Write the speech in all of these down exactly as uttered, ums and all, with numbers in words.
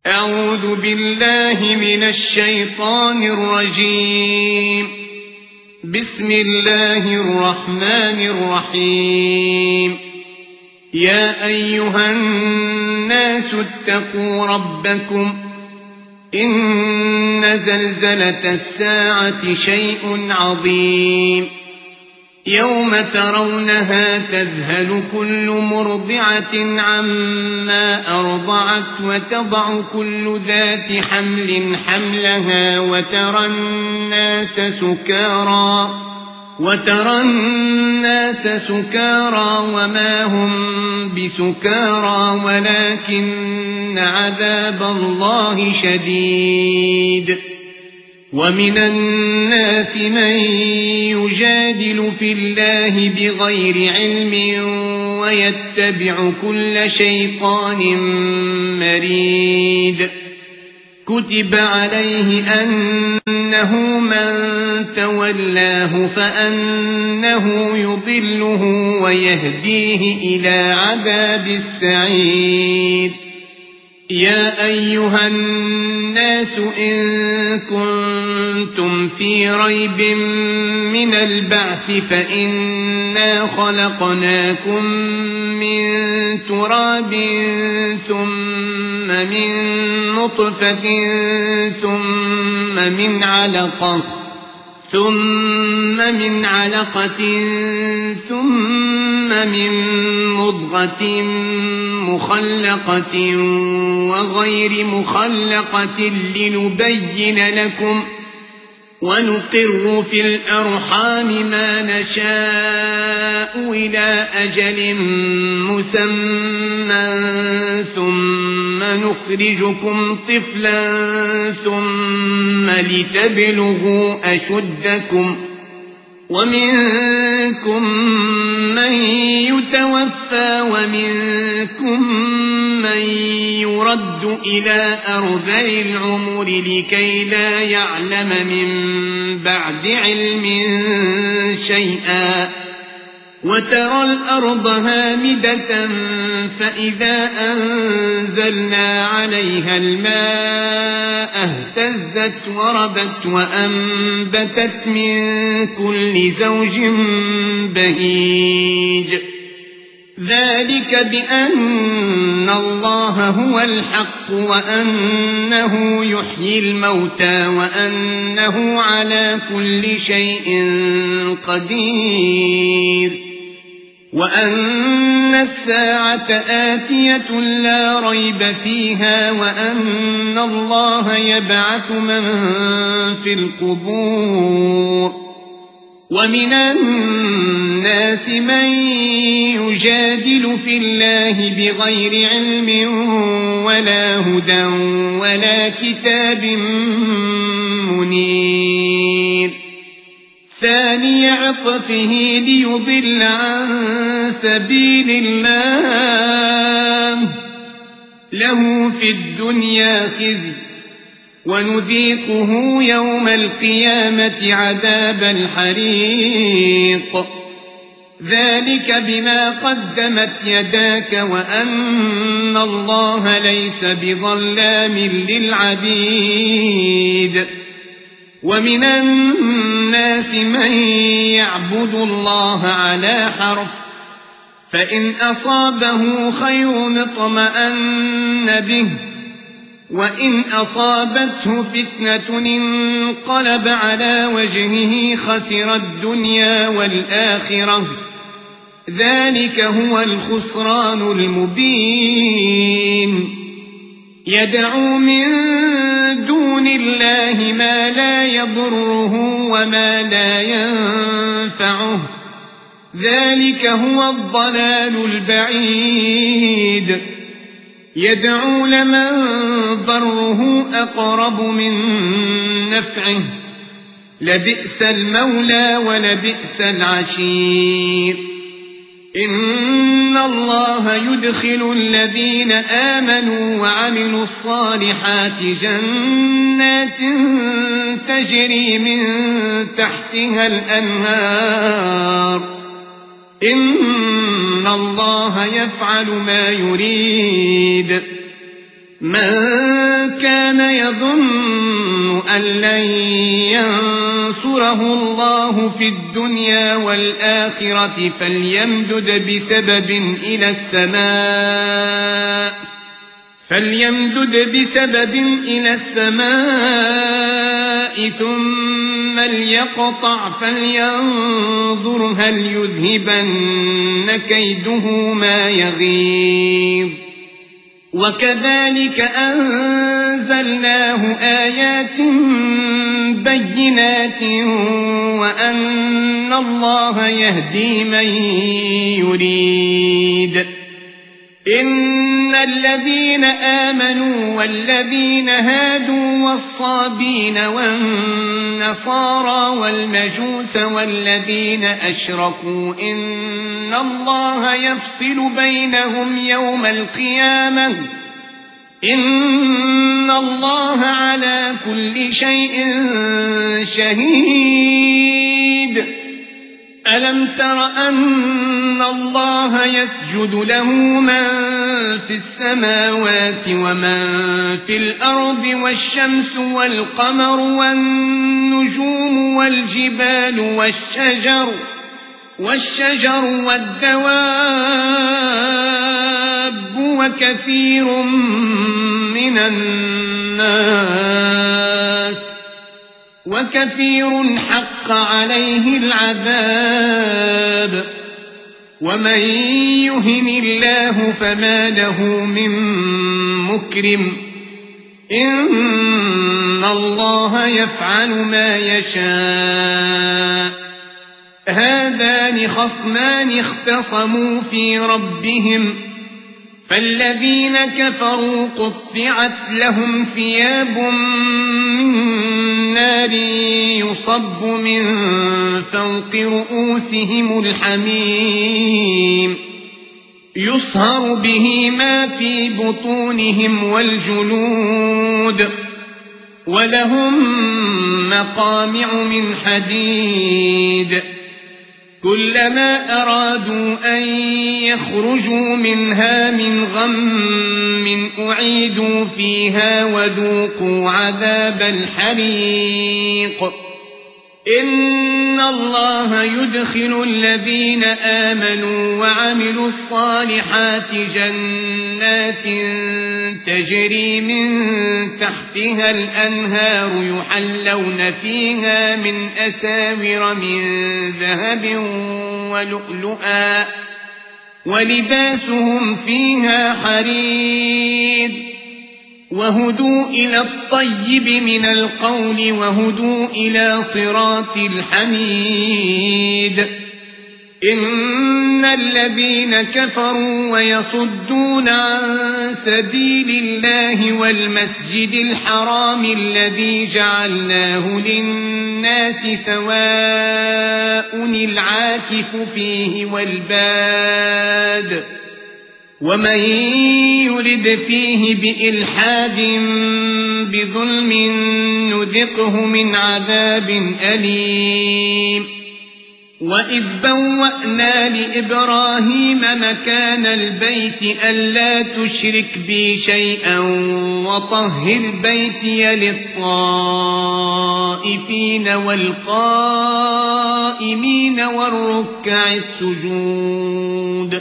أعوذ بالله من الشيطان الرجيم. بسم الله الرحمن الرحيم. يا أيها الناس اتقوا ربكم إن زلزلة الساعة شيء عظيم يوم ترونها تذهل كل مرضعة عما أرضعت وتضع كل ذات حمل حملها وترى الناس سكارى وترى الناس سكارى وما هم بسكارى ولكن عذاب الله شديد. ومن الناس من يجادل في الله بغير علم ويتبع كل شيطان مريد. كتب عليه أنه من تولاه فأنه يضله ويهديه إلى عذاب السعير. يا أيها الناس إن كنتم في ريب من البعث فإنا خلقناكم من تراب ثم من نطفة ثم من علقة ثم من علقة ثم من مضغة مخلقة وغير مخلقة لنبين لكم ونقر في الأرحام ما نشاء إلى أجل مسمى ثم نخرجكم طفلا ثم لتبلغوا أشدكم ومنكم من يتوفى ومنكم من يرد إلى أرذل العمر لكي لا يعلم من بعد علم شيئا. وترى الأرض هامدة فإذا أنزلنا عليها الماء اهتزت وربت وأنبتت من كل زوج بهيج. ذلك بأن الله هو الحق وأنه يحيي الموتى وأنه على كل شيء قدير وأن الساعة آتية لا ريب فيها وأن الله يبعث من في القبور. ومن الناس من يجادل في الله بغير علم ولا هدى ولا كتاب منير. ثاني عطفه ليضل عن سبيل الله له في الدنيا خزي ونذيقه يوم القيامة عذاب الحريق. ذلك بما قدمت يداك وأن الله ليس بظلام للعبيد. ومن الناس من يعبد الله على حرف فإن أصابه خير اطمأن به وإن أصابته فتنة انقلب على وجهه خسر الدنيا والآخرة. ذلك هو الخسران المبين. يدعو من دون الله ما لا يضره وما لا ينفعه. ذلك هو الضلال البعيد. يدعو لمن ضره أقرب من نفعه لبئس المولى ولبئس العشير. إن الله يدخل الذين آمنوا وعملوا الصالحات جنات تجري من تحتها الأنهار. إن الله يفعل ما يريد. من كان يظن أن لن ينصره الله في الدنيا والآخرة فليمدد بسبب إلى السماء فليمدد بسبب إلى السماء ثم ليقطع فلينظر هل يذهبن كيده ما يغيظ وكذلك أنزلناه آيات بينات وأن الله يهدي من يريد إن الذين آمنوا والذين هادوا والصابين والنصارى والمجوس والذين أشركوا إن الله يفصل بينهم يوم القيامة إن الله على كل شيء شهيد ألم تر أن الله يسجد له من في السماوات ومن في الأرض والشمس والقمر والنجوم والجبال والشجر والشجر والدواب وكثير من الناس وكثير حق عليه العذاب ومن يهن الله فما له من مكرم إن الله يفعل ما يشاء هذان خصمان اختصموا في ربهم فالذين كفروا قطعت لهم ثياب من نار يصب من فوق رؤوسهم الحميم يصهر به ما في بطونهم والجلود ولهم مقامع من حديد كلما أرادوا أن يخرجوا منها من غم أعيدوا فيها وذوقوا عذاب الحريق إن الله يدخل الذين آمنوا وعملوا الصالحات جنات تجري من تحتها الأنهار يحلون فيها من أساور من ذهب ولؤلؤا ولباسهم فيها حرير وهدوا إلى الطيب من القول وهدوا إلى صراط الحميد إن الذين كفروا ويصدون عن سبيل الله والمسجد الحرام الذي جعلناه للناس سواء العاكف فيه والباد ومن يرد فيه بإلحاد بظلم نذقه من عذاب أليم وإذ بوأنا لإبراهيم مكان البيت ألا تشرك بي شيئا وطهر بيتي للطائفين والقائمين والركع السجود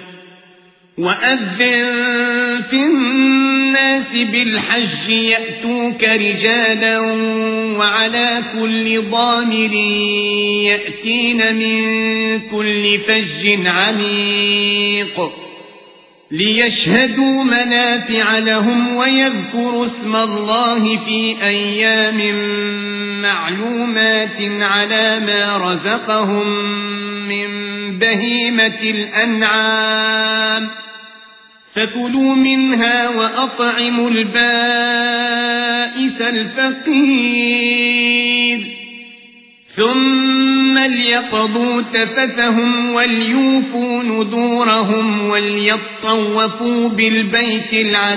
وأذن في الناس بالحج يأتوك رجالا وعلى كل ضامر يأتين من كل فج عميق ليشهدوا منافع لهم ويذكروا اسم الله في أيام معلومات على ما رزقهم من بهيمة الأنعام فكلوا منها وأطعموا البائس الفقير ثم ليقضوا تفثهم وليوفوا نذورهم وليطوفوا بالبيت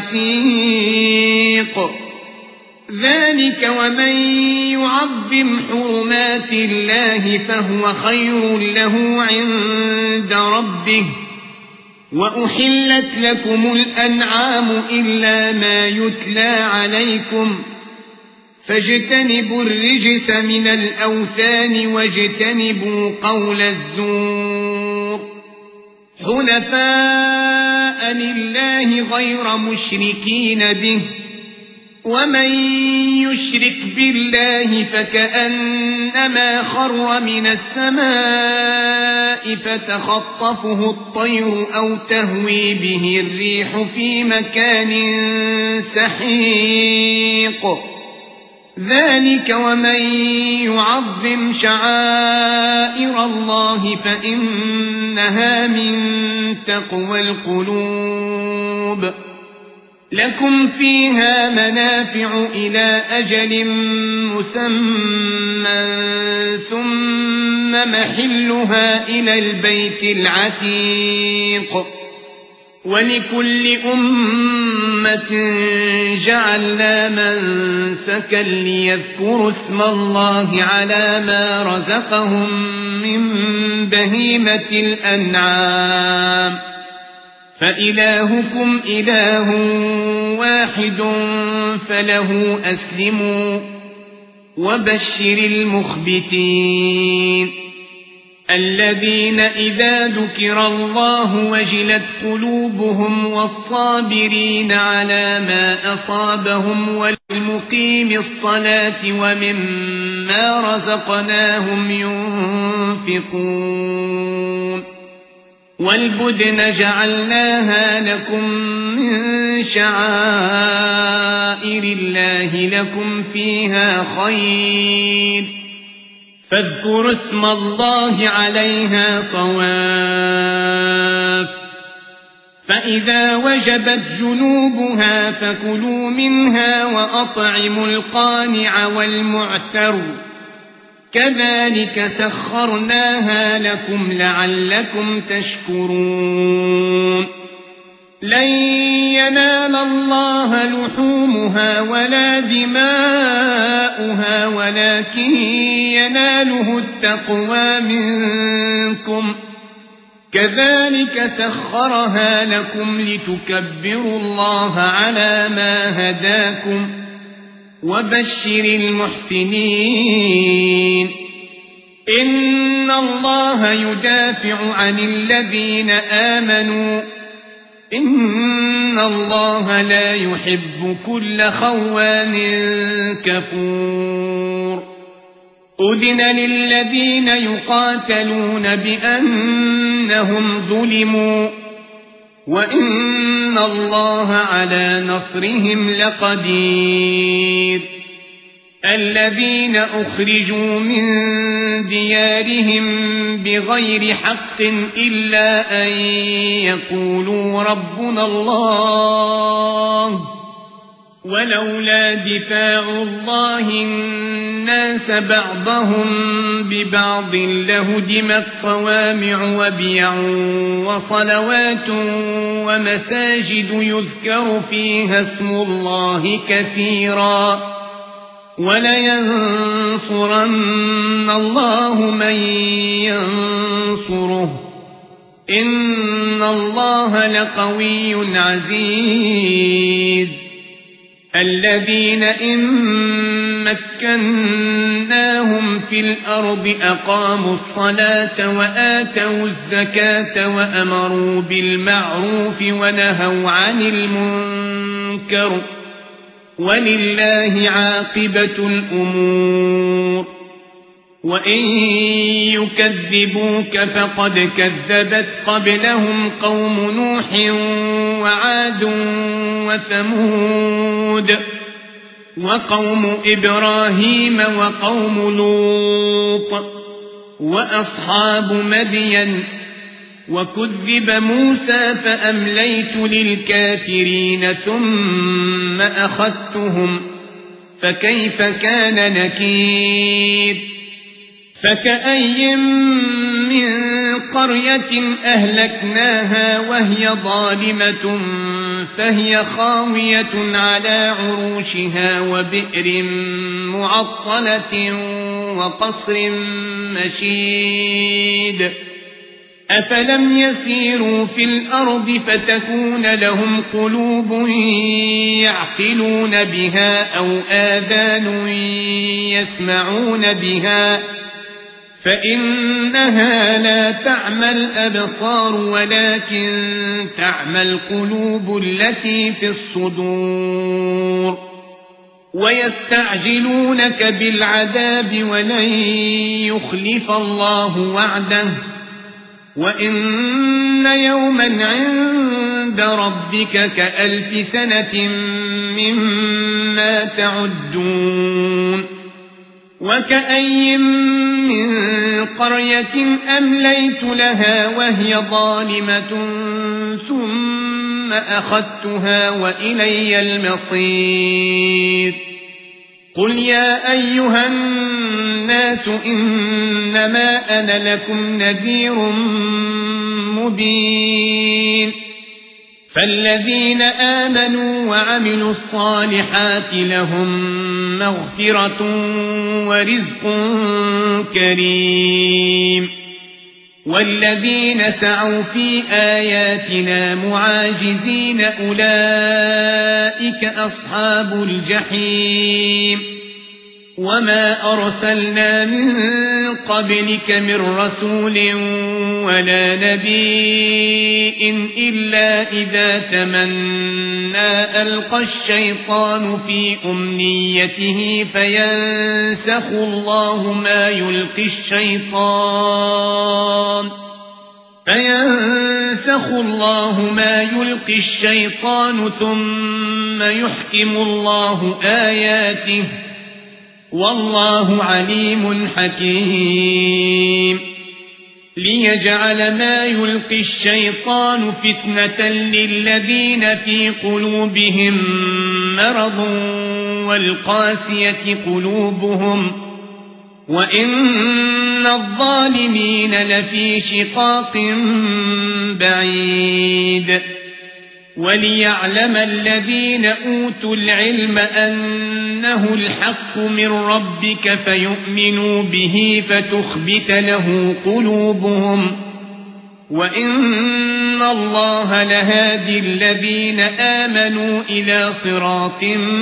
العتيق ذلك ومن يعظم حرمات الله فهو خير له عند ربه وأحلت لكم الأنعام إلا ما يتلى عليكم فاجتنبوا الرجس من الأوثان واجتنبوا قول الزور حنفاء لله غير مشركين به ومن يشرك بالله فكأنما خر من السماء فتخطفه الطير أو تهوي به الريح في مكان سحيق ذلك ومن يعظم شعائر الله فإنها من تقوى القلوب لكم فيها منافع إلى أجل مسمى ثم محلها إلى البيت العتيق ولكل أمة جعلنا منسكا ليذكروا اسم الله على ما رزقهم من بهيمة الأنعام فإلهكم إله واحد فله أسلموا وبشر المخبتين الذين إذا ذكر الله وجلت قلوبهم والصابرين على ما أصابهم والمقيم الصلاة ومما رزقناهم ينفقون والبدن جعلناها لكم من شعائر الله لكم فيها خير فاذكروا اسم الله عليها صواف فإذا وجبت جنوبها فكلوا منها وأطعموا القانع والمعتر كذلك سخرناها لكم لعلكم تشكرون لن ينال الله لحومها ولا دماؤها ولكن يناله التقوى منكم كذلك سخرها لكم لتكبروا الله على ما هداكم وبشر المحسنين إن الله يدافع عن الذين آمنوا إن الله لا يحب كل خوان كفور أذن للذين يقاتلون بأنهم ظلموا وإن الله على نصرهم لقدير الذين أخرجوا من ديارهم بغير حق إلا أن يقولوا ربنا الله ولولا دفاع الله الناس بعضهم ببعض لهدمت صوامع وبيع وصلوات ومساجد يذكر فيها اسم الله كثيرا ولينصرن الله من ينصره إن الله لقوي عزيز الذين إن مكناهم في الأرض أقاموا الصلاة وآتوا الزكاة وأمروا بالمعروف ونهوا عن المنكر ولله عاقبة الأمور وإن يكذبوك فقد كذبت قبلهم قوم نوح وعاد وثمود وقوم إبراهيم وقوم لوط وأصحاب مدين وكذب موسى فأمليت للكافرين ثم أخذتهم فكيف كان نكير فكأي من قرية أهلكناها وهي ظالمة فهي خاوية على عروشها وبئر معطلة وقصر مشيد أفلم يسيروا في الأرض فتكون لهم قلوب يعقلون بها أو آذان يسمعون بها فإنها لا تعمى الأبصار ولكن تعمى القلوب التي في الصدور ويستعجلونك بالعذاب ولن يخلف الله وعده وإن يوما عند ربك كألف سنة مما تعدون وكأي من قرية أمليت لها وهي ظالمة ثم أخذتها وإلي المصير قل يا أيها الناس إنما أنا لكم نذير مبين فالذين آمنوا وعملوا الصالحات لهم مغفرة ورزق كريم والذين سعوا في آياتنا معاجزين أولئك أصحاب الجحيم وما أرسلنا من قبلك من رسول ولا نبي إلا إذا تمنى ألقى الشيطان في أمنيته فينسخ الله ما يلقي الشيطان فينسخ الله ما يلقي الشيطان ثم يحكم الله آياته والله عليم حكيم ليجعل ما يلقي الشيطان فتنة للذين في قلوبهم مرض والقاسية قلوبهم وإن الظالمين لفي شقاق بعيد وليعلم الذين أوتوا العلم أنه الحق من ربك فيؤمنوا به فتخبت له قلوبهم وإن الله لهادي الذين آمنوا إلى صراط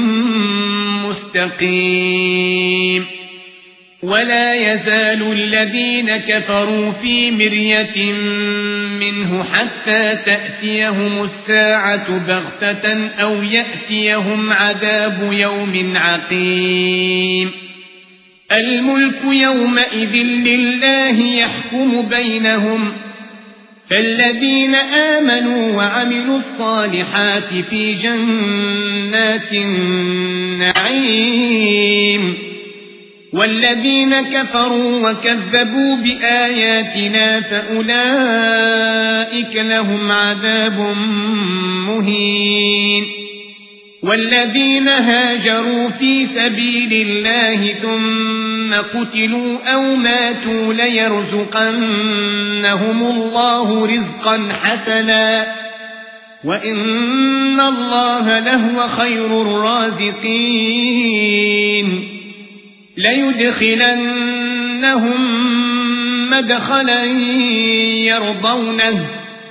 مستقيم ولا يزال الذين كفروا في مرية منه حتى تأتيهم الساعة بغتة أو يأتيهم عذاب يوم عقيم الملك يومئذ لله يحكم بينهم فالذين آمنوا وعملوا الصالحات في جنات النعيم والذين كفروا وكذبوا بآياتنا فأولئك لهم عذاب مهين والذين هاجروا في سبيل الله ثم قتلوا أو ماتوا ليرزقنهم الله رزقا حسنا وإن الله لهو خير الرازقين ليدخلنهم مدخلا يرضونه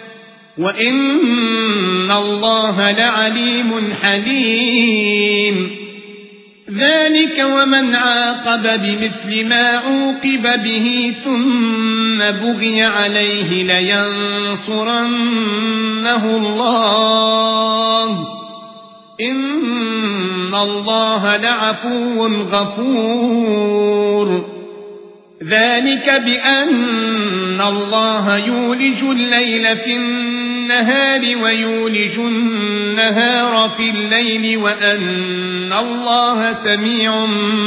وإن الله لعليم حليم ذلك ومن عاقب بمثل ما عوقب به ثم بغي عليه لينصرنه الله إن الله لعفو غفور ذلك بأن الله يولج الليل في النهار ويولج النهار في الليل وأن الله سميع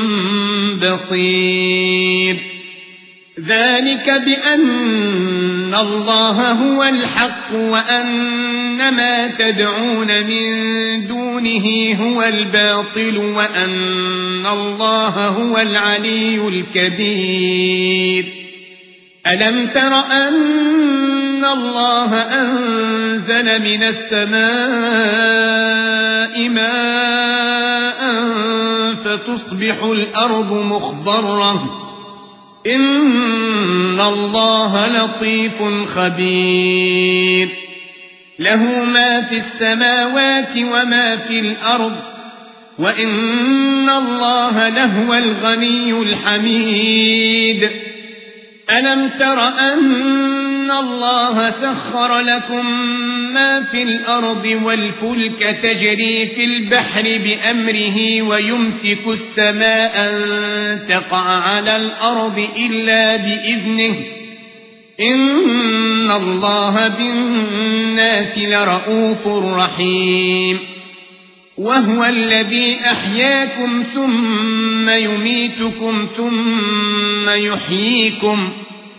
بصير ذلك بأن الله هو الحق وأن ما تدعون من دونه هو الباطل وأن الله هو العلي الكبير ألم تر أن الله أنزل من السماء ماء فتصبح الأرض مخضرة إن الله لطيف خبير له ما في السماوات وما في الأرض وإن الله لهو الغني الحميد ألم تر أن الله سخر لكم ما في الأرض والفلك تجري في البحر بأمره ويمسك السماء أن تقع على الأرض إلا بإذنه إن الله بالناس لرءوف رحيم وهو الذي أحياكم ثم يميتكم ثم يحييكم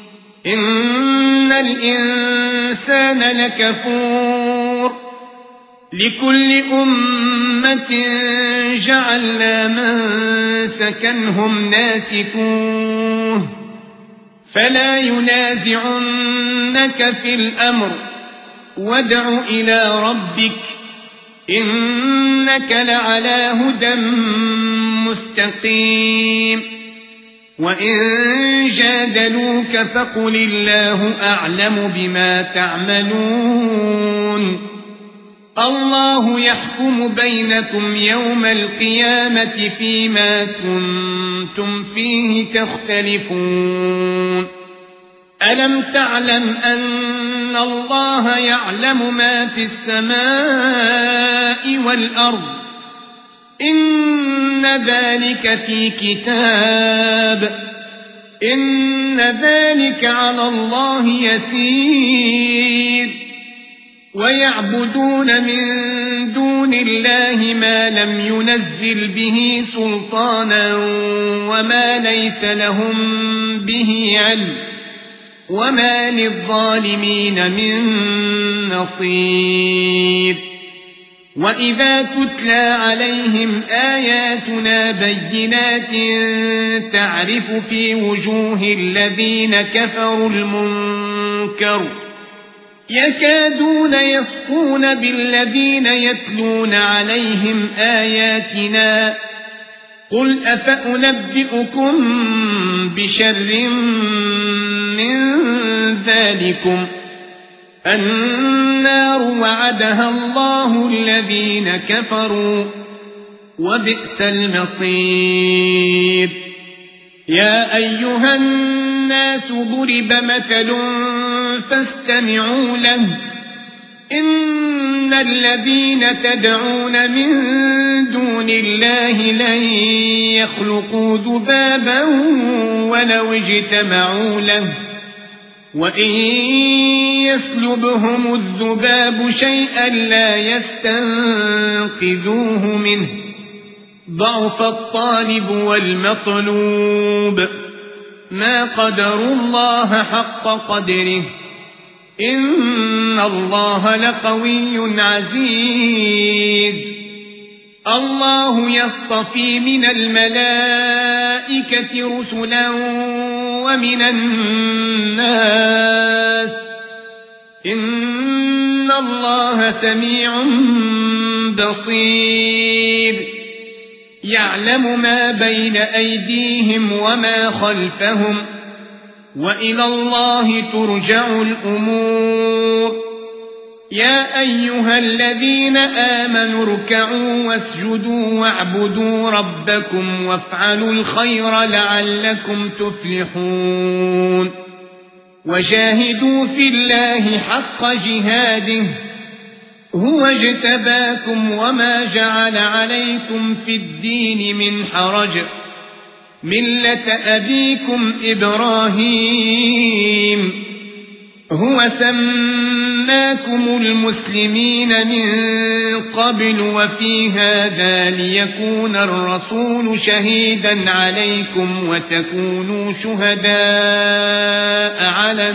إن الإنسان لكفور لكل أمة جعلنا منسكنهم ناسكوه فلا ينازعنك في الأمر وادع إلى ربك إنك لعلى هدى مستقيم وإن جادلوك فقل الله أعلم بما تعملون الله يحكم بينكم يوم القيامة فيما كنتم فيه تختلفون ألم تعلم أن الله يعلم ما في السماء والأرض إن ذلك في كتاب إن ذلك على الله يسير ويعبدون من دون الله ما لم ينزل به سلطانا وما ليس لهم به علم وما للظالمين من نصير وإذا تتلى عليهم آياتنا بينات تعرف في وجوه الذين كفروا المنكر يكادون يسطون بالذين يتلون عليهم آياتنا قل أفأنبئكم بشر من ذلكم النار وعدها الله الذين كفروا وبئس المصير يا أيها الناس ضرب مثل فاستمعوا له إن الذين تدعون من دون الله لن يخلقوا ذبابا ولو اجتمعوا له وإن يسلبهم الذباب شيئا لا يستنقذوه منه ضعف الطالب والمطلوب ما قدروا الله حق قدره إن الله لقوي عزيز الله يصطفي من الملائكة رسلا ومن الناس إن الله سميع بصير يعلم ما بين أيديهم وما خلفهم وإلى الله ترجع الأمور يا أيها الذين آمنوا اركعوا واسجدوا واعبدوا ربكم وافعلوا الخير لعلكم تفلحون وجاهدوا في الله حق جهاده هو اجتباكم وما جعل عليكم في الدين من حرج ملة أبيكم إبراهيم هو سماكم المسلمين من قبل وفي هذا ليكون الرسول شهيدا عليكم وتكونوا شهداء على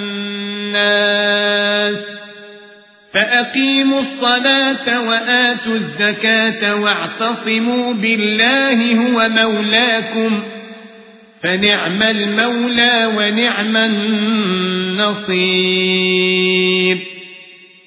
الناس فأقيموا الصلاة وآتوا الزكاة واعتصموا بالله هو مولاكم فنعم المولى ونعم النصير